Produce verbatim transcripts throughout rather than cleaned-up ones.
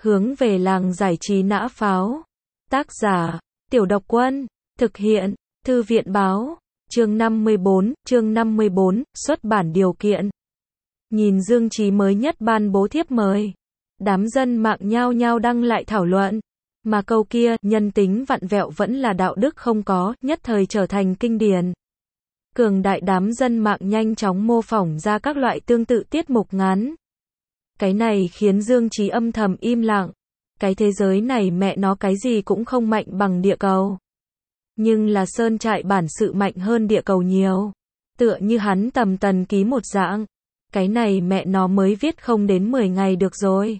Hướng về làng giải trí nã pháo. Tác giả, Tiểu Độc Quân. Thực hiện, Thư viện báo. Chương năm mươi bốn, chương năm mươi bốn, xuất bản điều kiện. Nhìn Dương Chí mới nhất ban bố thiếp mời. Đám dân mạng nhao nhao đăng lại thảo luận. Mà câu kia, nhân tính vặn vẹo vẫn là đạo đức không có, nhất thời trở thành kinh điển. Cường đại đám dân mạng nhanh chóng mô phỏng ra các loại tương tự tiết mục ngắn. Cái này khiến Dương Chí âm thầm im lặng. Cái thế giới này mẹ nó cái gì cũng không mạnh bằng địa cầu. Nhưng là sơn trại bản sự mạnh hơn địa cầu nhiều. Tựa như hắn Tầm Tần Ký một dạng. Cái này mẹ nó mới viết không đến mười ngày được rồi.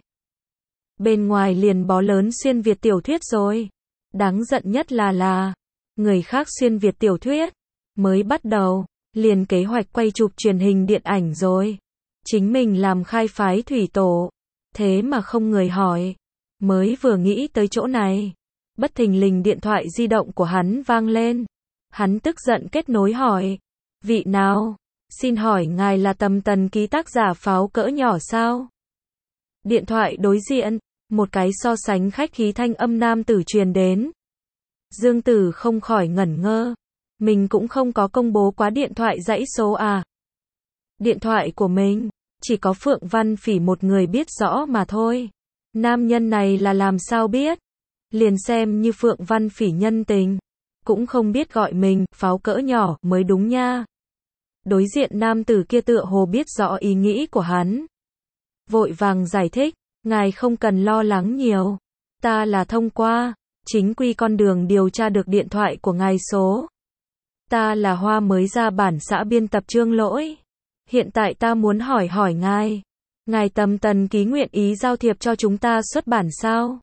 Bên ngoài liền bó lớn xuyên Việt tiểu thuyết rồi. Đáng giận nhất là là, người khác xuyên Việt tiểu thuyết, mới bắt đầu, liền kế hoạch quay chụp truyền hình điện ảnh rồi. Chính mình làm khai phái thủy tổ. Thế mà không người hỏi. Mới vừa nghĩ tới chỗ này. Bất thình lình điện thoại di động của hắn vang lên. Hắn tức giận kết nối hỏi. Vị nào? Xin hỏi ngài là Tầm Tần Ký tác giả pháo cỡ nhỏ sao? Điện thoại đối diện, một cái so sánh khách khí thanh âm nam tử truyền đến. Dương Tử không khỏi ngẩn ngơ. Mình cũng không có công bố quá điện thoại dãy số à. Điện thoại của mình, chỉ có Phượng Văn Phỉ một người biết rõ mà thôi. Nam nhân này là làm sao biết? Liền xem như Phượng Văn Phỉ nhân tình. Cũng không biết gọi mình, pháo cỡ nhỏ, mới đúng nha. Đối diện nam tử kia tựa hồ biết rõ ý nghĩ của hắn. Vội vàng giải thích, ngài không cần lo lắng nhiều. Ta là thông qua, chính quy con đường điều tra được điện thoại của ngài số. Ta là Hoa mới ra bản xã biên tập Trương Lỗi. Hiện tại ta muốn hỏi hỏi ngài. Ngài Tầm Tần Ký nguyện ý giao thiệp cho chúng ta xuất bản sao?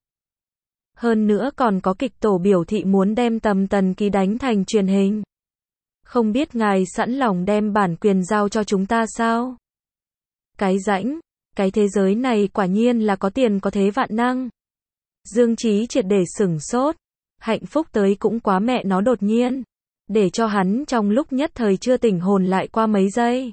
Hơn nữa còn có kịch tổ biểu thị muốn đem Tầm Tần Ký đánh thành truyền hình. Không biết ngài sẵn lòng đem bản quyền giao cho chúng ta sao? Cái rãnh, cái thế giới này quả nhiên là có tiền có thế vạn năng. Dương Chí triệt để sửng sốt. Hạnh phúc tới cũng quá mẹ nó đột nhiên. Để cho hắn trong lúc nhất thời chưa tỉnh hồn lại qua mấy giây.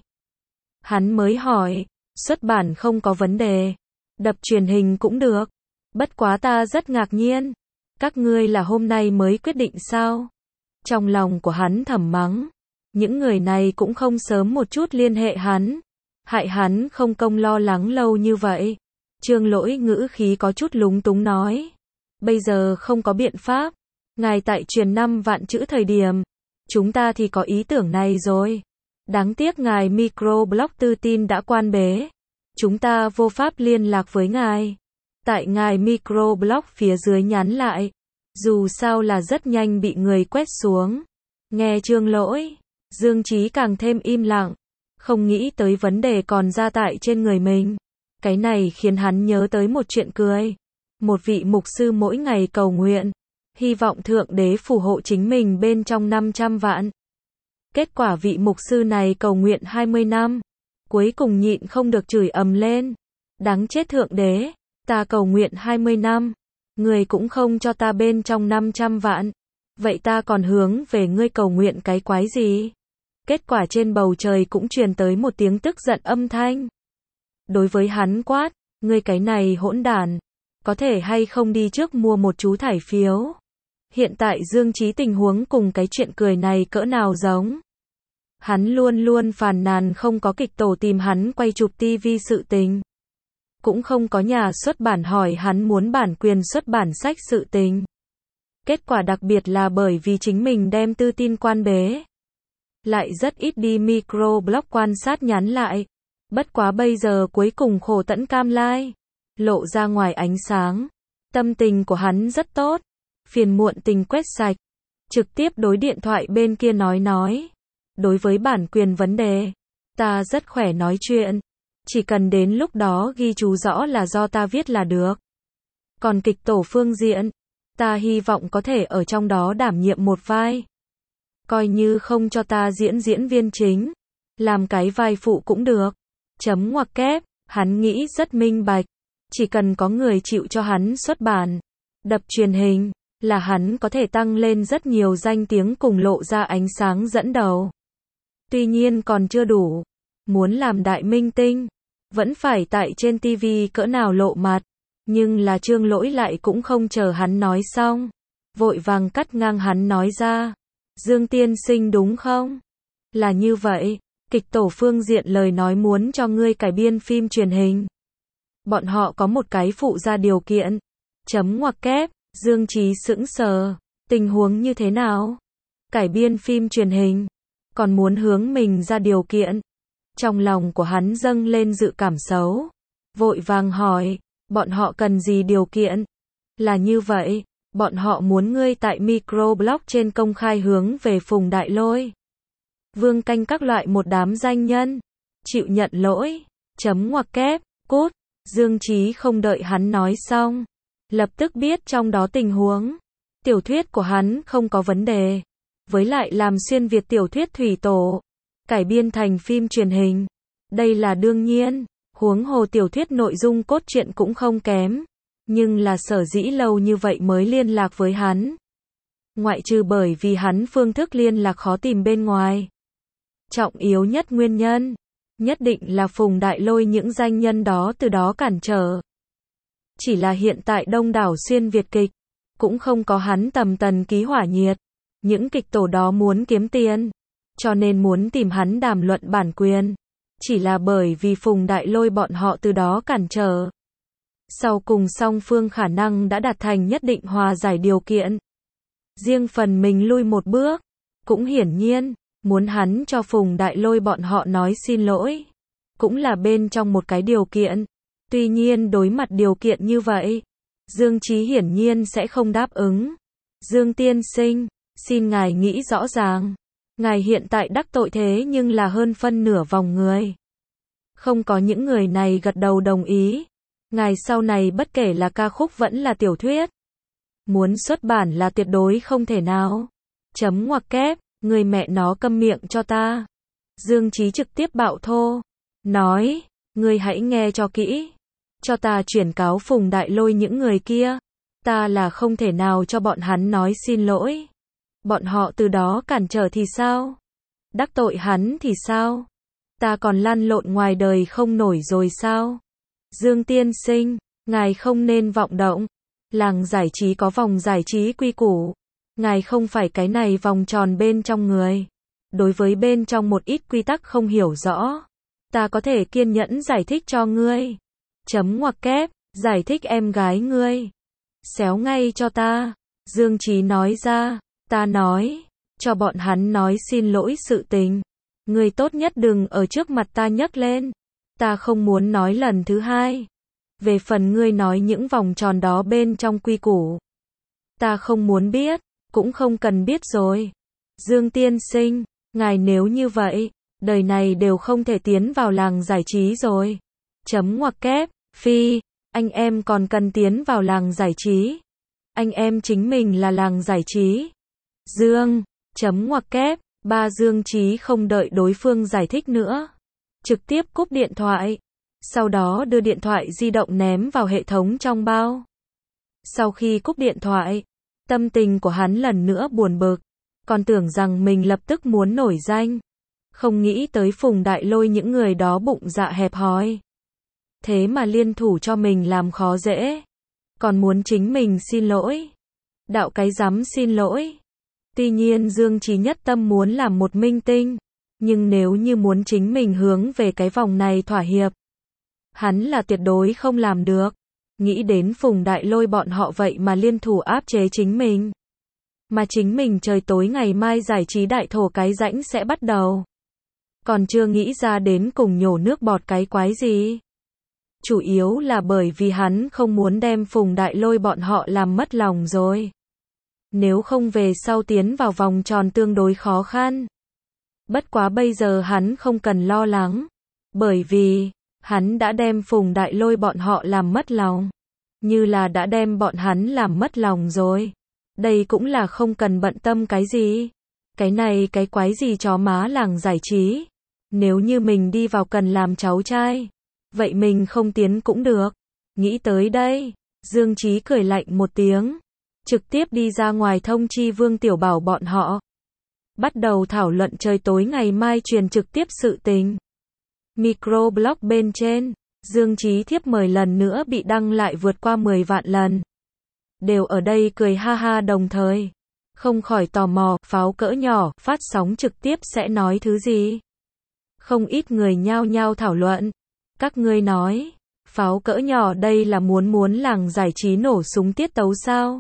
Hắn mới hỏi, xuất bản không có vấn đề. Đập truyền hình cũng được. Bất quá ta rất ngạc nhiên. Các ngươi là hôm nay mới quyết định sao? Trong lòng của hắn thầm mắng. Những người này cũng không sớm một chút liên hệ hắn. Hại hắn không công lo lắng lâu như vậy. Trương Lỗi ngữ khí có chút lúng túng nói. Bây giờ không có biện pháp. Ngài tại truyền năm vạn chữ thời điểm. Chúng ta thì có ý tưởng này rồi. Đáng tiếc ngài microblog tư tin đã quan bế. Chúng ta vô pháp liên lạc với ngài. Tại ngài microblog phía dưới nhắn lại. Dù sao là rất nhanh bị người quét xuống. Nghe Trương Lỗi, Dương Chí càng thêm im lặng. Không nghĩ tới vấn đề còn ra tại trên người mình. Cái này khiến hắn nhớ tới một chuyện cười. Một vị mục sư mỗi ngày cầu nguyện. Hy vọng Thượng Đế phù hộ chính mình bên trong năm trăm vạn. Kết quả vị mục sư này cầu nguyện hai mươi năm. Cuối cùng nhịn không được chửi ầm lên. Đáng chết Thượng Đế, ta cầu nguyện hai mươi năm. Người cũng không cho ta bên trong năm trăm vạn. Vậy ta còn hướng về ngươi cầu nguyện cái quái gì? Kết quả trên bầu trời cũng truyền tới một tiếng tức giận âm thanh. Đối với hắn quát, ngươi cái này hỗn đản. Có thể hay không đi trước mua một chú thải phiếu? Hiện tại Dương Chí tình huống cùng cái chuyện cười này cỡ nào giống. Hắn luôn luôn phàn nàn không có kịch tổ tìm hắn quay chụp tivi sự tình. Cũng không có nhà xuất bản hỏi hắn muốn bản quyền xuất bản sách sự tình. Kết quả đặc biệt là bởi vì chính mình đem tư tin quan bế. Lại rất ít đi microblog quan sát nhắn lại. Bất quá bây giờ cuối cùng khổ tẫn cam lai. Lộ ra ngoài ánh sáng. Tâm tình của hắn rất tốt. Phiền muộn tình quét sạch. Trực tiếp đối điện thoại bên kia nói nói. Đối với bản quyền vấn đề. Ta rất khỏe nói chuyện. Chỉ cần đến lúc đó ghi chú rõ là do ta viết là được. Còn kịch tổ phương diện. Ta hy vọng có thể ở trong đó đảm nhiệm một vai. Coi như không cho ta diễn diễn viên chính. Làm cái vai phụ cũng được. Chấm ngoặc kép. Hắn nghĩ rất minh bạch. Chỉ cần có người chịu cho hắn xuất bản. Đập truyền hình. Là hắn có thể tăng lên rất nhiều danh tiếng cùng lộ ra ánh sáng dẫn đầu. Tuy nhiên còn chưa đủ. Muốn làm đại minh tinh. Vẫn phải tại trên tivi cỡ nào lộ mặt. Nhưng là Trương Lỗi lại cũng không chờ hắn nói xong. Vội vàng cắt ngang hắn nói ra. Dương tiên sinh đúng không? Là như vậy, kịch tổ phương diện lời nói muốn cho ngươi cải biên phim truyền hình. Bọn họ có một cái phụ ra điều kiện. Chấm ngoặc kép, Dương Chí sững sờ. Tình huống như thế nào? Cải biên phim truyền hình. Còn muốn hướng mình ra điều kiện. Trong lòng của hắn dâng lên dự cảm xấu. Vội vàng hỏi, bọn họ cần gì điều kiện? Là như vậy, bọn họ muốn ngươi tại microblog trên công khai hướng về Phùng Đại Lôi, Vương Canh các loại một đám danh nhân. Chịu nhận lỗi. Chấm ngoặc kép, cút. Dương Chí không đợi hắn nói xong. Lập tức biết trong đó tình huống. Tiểu thuyết của hắn không có vấn đề. Với lại làm xuyên Việt tiểu thuyết thủy tổ. Cải biên thành phim truyền hình. Đây là đương nhiên. Huống hồ tiểu thuyết nội dung cốt truyện cũng không kém. Nhưng là sở dĩ lâu như vậy mới liên lạc với hắn. Ngoại trừ bởi vì hắn phương thức liên lạc khó tìm bên ngoài. Trọng yếu nhất nguyên nhân. Nhất định là Phùng Đại Lôi những danh nhân đó từ đó cản trở. Chỉ là hiện tại đông đảo xuyên Việt kịch. Cũng không có hắn tầm tần ký hỏa nhiệt. Những kịch tổ đó muốn kiếm tiền. Cho nên muốn tìm hắn đàm luận bản quyền. Chỉ là bởi vì Phùng Đại Lôi bọn họ từ đó cản trở. Sau cùng song phương khả năng đã đạt thành nhất định hòa giải điều kiện. Riêng phần mình lui một bước. Cũng hiển nhiên, muốn hắn cho Phùng Đại Lôi bọn họ nói xin lỗi. Cũng là bên trong một cái điều kiện. Tuy nhiên đối mặt điều kiện như vậy, Dương Chí hiển nhiên sẽ không đáp ứng. Dương tiên sinh, xin ngài nghĩ rõ ràng. Ngài hiện tại đắc tội thế nhưng là hơn phân nửa vòng người. Không có những người này gật đầu đồng ý. Ngài sau này bất kể là ca khúc vẫn là tiểu thuyết. Muốn xuất bản là tuyệt đối không thể nào. Chấm ngoặc kép, người mẹ nó câm miệng cho ta. Dương Chí trực tiếp bạo thô. Nói, ngươi hãy nghe cho kỹ. Cho ta chuyển cáo Phùng Đại Lôi những người kia. Ta là không thể nào cho bọn hắn nói xin lỗi. Bọn họ từ đó cản trở thì sao? Đắc tội hắn thì sao? Ta còn lăn lộn ngoài đời không nổi rồi sao? Dương tiên sinh, ngài không nên vọng động. Làng giải trí có vòng giải trí quy củ. Ngài không phải cái này vòng tròn bên trong người. Đối với bên trong một ít quy tắc không hiểu rõ. Ta có thể kiên nhẫn giải thích cho ngươi. Chấm ngoặc kép, giải thích em gái ngươi. Xéo ngay cho ta. Dương Chí nói ra. Ta nói, cho bọn hắn nói xin lỗi sự tình. Ngươi tốt nhất đừng ở trước mặt ta nhắc lên. Ta không muốn nói lần thứ hai. Về phần ngươi nói những vòng tròn đó bên trong quy củ. Ta không muốn biết, cũng không cần biết rồi. Dương tiên sinh, ngài nếu như vậy, đời này đều không thể tiến vào làng giải trí rồi. Chấm ngoặc kép, phi, anh em còn cần tiến vào làng giải trí. Anh em chính mình là làng giải trí. Dương, chấm ngoặc kép, ba Dương Chí không đợi đối phương giải thích nữa. Trực tiếp cúp điện thoại. Sau đó đưa điện thoại di động ném vào hệ thống trong bao. Sau khi cúp điện thoại, tâm tình của hắn lần nữa buồn bực. Còn tưởng rằng mình lập tức muốn nổi danh. Không nghĩ tới Phùng Đại Lôi những người đó bụng dạ hẹp hòi. Thế mà liên thủ cho mình làm khó dễ. Còn muốn chính mình xin lỗi. Đạo cái dám xin lỗi. Tuy nhiên Dương Chí nhất tâm muốn làm một minh tinh. Nhưng nếu như muốn chính mình hướng về cái vòng này thỏa hiệp. Hắn là tuyệt đối không làm được. Nghĩ đến Phùng Đại Lôi bọn họ vậy mà liên thủ áp chế chính mình. Mà chính mình trời tối ngày mai giải trí đại thổ cái rãnh sẽ bắt đầu. Còn chưa nghĩ ra đến cùng nhổ nước bọt cái quái gì. Chủ yếu là bởi vì hắn không muốn đem Phùng Đại Lôi bọn họ làm mất lòng rồi. Nếu không về sau tiến vào vòng tròn tương đối khó khăn. Bất quá bây giờ hắn không cần lo lắng. Bởi vì, hắn đã đem Phùng Đại Lôi bọn họ làm mất lòng. Như là đã đem bọn hắn làm mất lòng rồi. Đây cũng là không cần bận tâm cái gì. Cái này cái quái gì chó má làng giải trí. Nếu như mình đi vào cần làm cháu trai. Vậy mình không tiến cũng được. Nghĩ tới đây, Dương Chí cười lạnh một tiếng. Trực tiếp đi ra ngoài thông chi Vương Tiểu Bảo bọn họ. Bắt đầu thảo luận trời tối ngày mai truyền trực tiếp sự tình. Microblog bên trên, Dương Chí thiếp mời lần nữa bị đăng lại vượt qua mười vạn lần. Đều ở đây cười ha ha đồng thời. Không khỏi tò mò, pháo cỡ nhỏ, phát sóng trực tiếp sẽ nói thứ gì? Không ít người nhao nhao thảo luận. Các ngươi nói, pháo cỡ nhỏ đây là muốn muốn làng giải trí nổ súng tiết tấu sao?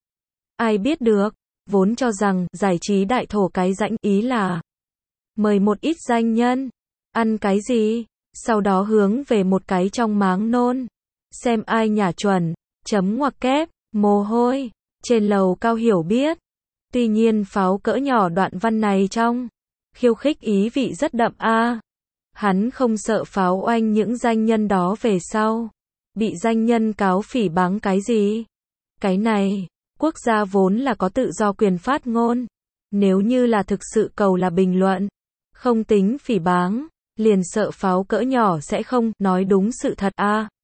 Ai biết được, vốn cho rằng giải trí đại thổ cái rãnh ý là mời một ít danh nhân, ăn cái gì, sau đó hướng về một cái trong máng nôn, xem ai nhả chuẩn, chấm ngoặc kép, mồ hôi, trên lầu cao hiểu biết. Tuy nhiên pháo cỡ nhỏ đoạn văn này trong khiêu khích ý vị rất đậm a. À. Hắn không sợ pháo oanh những danh nhân đó về sau bị danh nhân cáo phỉ báng cái gì? Cái này, quốc gia vốn là có tự do quyền phát ngôn, nếu như là thực sự cầu là bình luận, không tính phỉ báng, liền sợ pháo cỡ nhỏ sẽ không nói đúng sự thật a. À.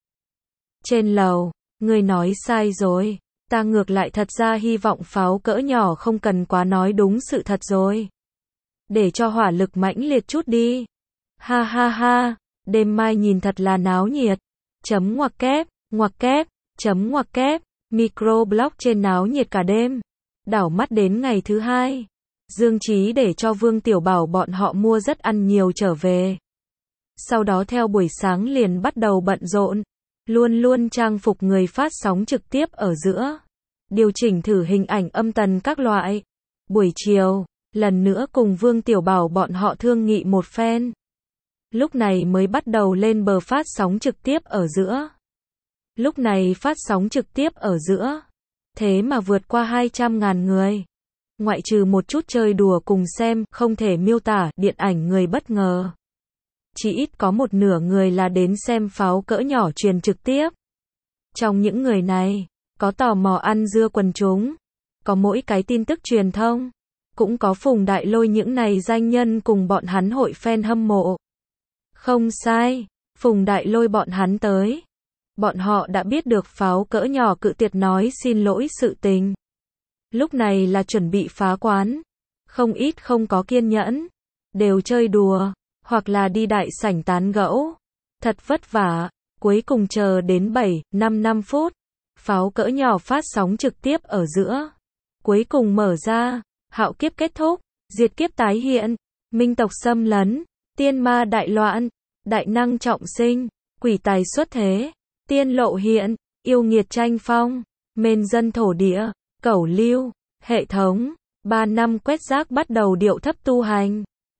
Trên lầu, người nói sai rồi. Ta ngược lại thật ra hy vọng pháo cỡ nhỏ không cần quá nói đúng sự thật rồi. Để cho hỏa lực mãnh liệt chút đi. Ha ha ha, đêm mai nhìn thật là náo nhiệt. Chấm ngoặc kép, ngoặc kép, chấm ngoặc kép, microblog trên náo nhiệt cả đêm. Đảo mắt đến ngày thứ hai. Dương Chí để cho Vương Tiểu Bảo bọn họ mua rất ăn nhiều trở về. Sau đó theo buổi sáng liền bắt đầu bận rộn. Luôn luôn trang phục người phát sóng trực tiếp ở giữa. Điều chỉnh thử hình ảnh âm tần các loại. Buổi chiều, lần nữa cùng Vương Tiểu Bảo bọn họ thương nghị một phen. Lúc này mới bắt đầu lên bờ phát sóng trực tiếp ở giữa. Lúc này phát sóng trực tiếp ở giữa. Thế mà vượt qua hai trăm ngàn người. Ngoại trừ một chút chơi đùa cùng xem, không thể miêu tả điện ảnh người bất ngờ. Chỉ ít có một nửa người là đến xem pháo cỡ nhỏ truyền trực tiếp. Trong những người này, có tò mò ăn dưa quần chúng, có mỗi cái tin tức truyền thông, cũng có Phùng Đại Lôi những này danh nhân cùng bọn hắn hội fan hâm mộ. Không sai, Phùng Đại Lôi bọn hắn tới. Bọn họ đã biết được pháo cỡ nhỏ cự tuyệt nói xin lỗi sự tình. Lúc này là chuẩn bị phá quán. Không ít không có kiên nhẫn, đều chơi đùa, hoặc là đi đại sảnh tán gẫu. Thật vất vả, cuối cùng chờ đến bảy, năm năm phút. Pháo cỡ nhỏ phát sóng trực tiếp ở giữa. Cuối cùng mở ra, hạo kiếp kết thúc, diệt kiếp tái hiện, minh tộc xâm lấn, tiên ma đại loạn, đại năng trọng sinh, quỷ tài xuất thế, tiên lộ hiện, yêu nghiệt tranh phong, mên dân thổ địa, cẩu lưu, hệ thống, ba năm quét rác bắt đầu điệu thấp tu hành.